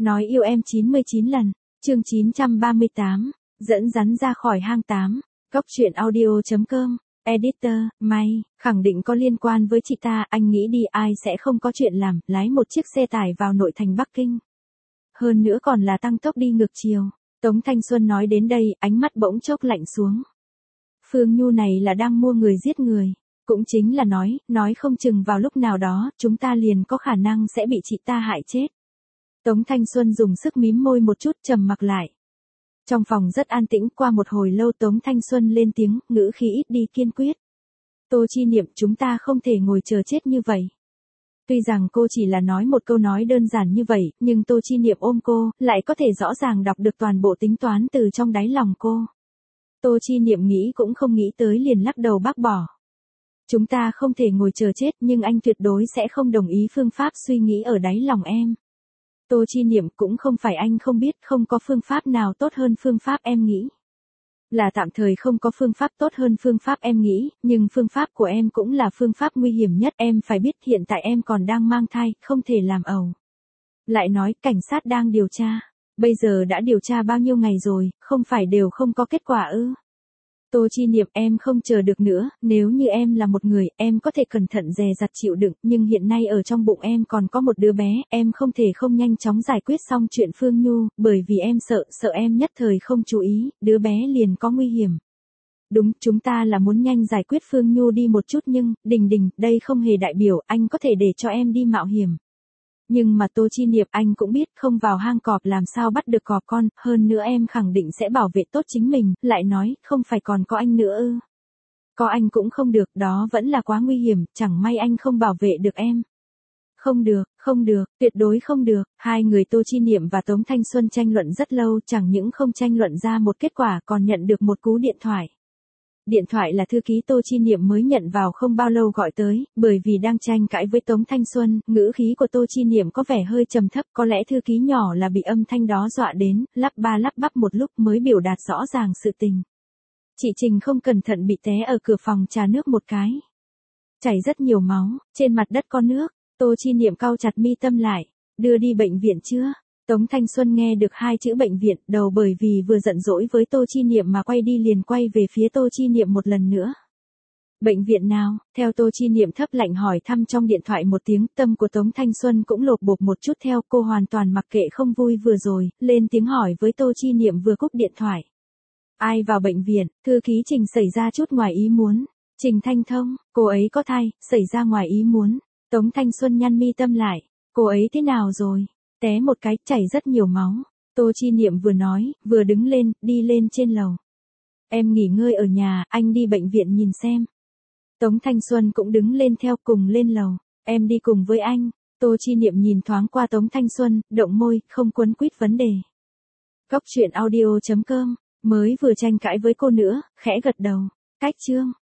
Nói yêu em 99 lần. Chương 938. Dẫn rắn ra khỏi hang 8. Góc truyện audio.com. Editor, May, khẳng định có liên quan với chị ta, anh nghĩ đi ai sẽ không có chuyện làm, lái một chiếc xe tải vào nội thành Bắc Kinh. Hơn nữa còn là tăng tốc đi ngược chiều. Tống Thanh Xuân nói đến đây, ánh mắt bỗng chốc lạnh xuống. Phương Nhu này là đang mua người giết người. Cũng chính là nói không chừng vào lúc nào đó, chúng ta liền có khả năng sẽ bị chị ta hại chết. Tống Thanh Xuân dùng sức mím môi một chút trầm mặc lại. Trong phòng rất an tĩnh, qua một hồi lâu Tống Thanh Xuân lên tiếng, ngữ khí ít đi kiên quyết. Tô Chi Niệm, chúng ta không thể ngồi chờ chết như vậy. Tuy rằng cô chỉ là nói một câu nói đơn giản như vậy, nhưng Tô Chi Niệm ôm cô, lại có thể rõ ràng đọc được toàn bộ tính toán từ trong đáy lòng cô. Tô Chi Niệm nghĩ cũng không nghĩ tới liền lắc đầu bác bỏ. Chúng ta không thể ngồi chờ chết, nhưng anh tuyệt đối sẽ không đồng ý phương pháp suy nghĩ ở đáy lòng em. Tô Chi Niệm, cũng không phải anh không biết, không có phương pháp nào tốt hơn phương pháp em nghĩ. Là tạm thời không có phương pháp tốt hơn phương pháp em nghĩ, nhưng phương pháp của em cũng là phương pháp nguy hiểm nhất. Em phải biết hiện tại em còn đang mang thai, không thể làm ẩu. Lại nói, cảnh sát đang điều tra. Bây giờ đã điều tra bao nhiêu ngày rồi, không phải đều không có kết quả ư? Tô Chi Niệm, em không chờ được nữa, nếu như em là một người, em có thể cẩn thận dè dặt chịu đựng, nhưng hiện nay ở trong bụng em còn có một đứa bé, em không thể không nhanh chóng giải quyết xong chuyện Phương Nhu, bởi vì em sợ em nhất thời không chú ý, đứa bé liền có nguy hiểm. Đúng, chúng ta là muốn nhanh giải quyết Phương Nhu đi một chút nhưng, Đình, đây không hề đại biểu anh có thể để cho em đi mạo hiểm. Nhưng mà Tô Chi Niệm, anh cũng biết không vào hang cọp làm sao bắt được cọp con, hơn nữa em khẳng định sẽ bảo vệ tốt chính mình, lại nói, không phải còn có anh nữa ư. Có anh cũng không được, đó vẫn là quá nguy hiểm, chẳng may anh không bảo vệ được em. Không được, tuyệt đối không được. Hai người Tô Chi Niệm và Tống Thanh Xuân tranh luận rất lâu, chẳng những không tranh luận ra một kết quả còn nhận được một cú điện thoại. Điện thoại là thư ký Tô Chi Niệm mới nhận vào không bao lâu gọi tới, bởi vì đang tranh cãi với Tống Thanh Xuân, ngữ khí của Tô Chi Niệm có vẻ hơi trầm thấp, có lẽ thư ký nhỏ là bị âm thanh đó dọa đến, lắp ba lắp bắp một lúc mới biểu đạt rõ ràng sự tình. Chị Trình không cẩn thận bị té ở cửa phòng trà nước một cái. Chảy rất nhiều máu, trên mặt đất có nước. Tô Chi Niệm cau chặt mi tâm lại, đưa đi bệnh viện chưa? Tống Thanh Xuân nghe được hai chữ bệnh viện, đầu bởi vì vừa giận dỗi với Tô Chi Niệm mà quay đi liền quay về phía Tô Chi Niệm một lần nữa. Bệnh viện nào? Theo Tô Chi Niệm thấp lạnh hỏi thăm trong điện thoại một tiếng, tâm của Tống Thanh Xuân cũng lột bột một chút theo, cô hoàn toàn mặc kệ không vui vừa rồi, lên tiếng hỏi với Tô Chi Niệm vừa cúp điện thoại. Ai vào bệnh viện? Thư ký Trình xảy ra chút ngoài ý muốn. Trình Thanh Thông, cô ấy có thai, xảy ra ngoài ý muốn. Tống Thanh Xuân nhăn mi tâm lại, cô ấy thế nào rồi? Té một cái, chảy rất nhiều máu. Tô Chi Niệm vừa nói, vừa đứng lên, đi lên trên lầu. Em nghỉ ngơi ở nhà, anh đi bệnh viện nhìn xem. Tống Thanh Xuân cũng đứng lên theo cùng lên lầu. Em đi cùng với anh. Tô Chi Niệm nhìn thoáng qua Tống Thanh Xuân, động môi, không quấn quýt vấn đề. Góc truyện audio.com, mới vừa tranh cãi với cô nữa, khẽ gật đầu. Cách chương.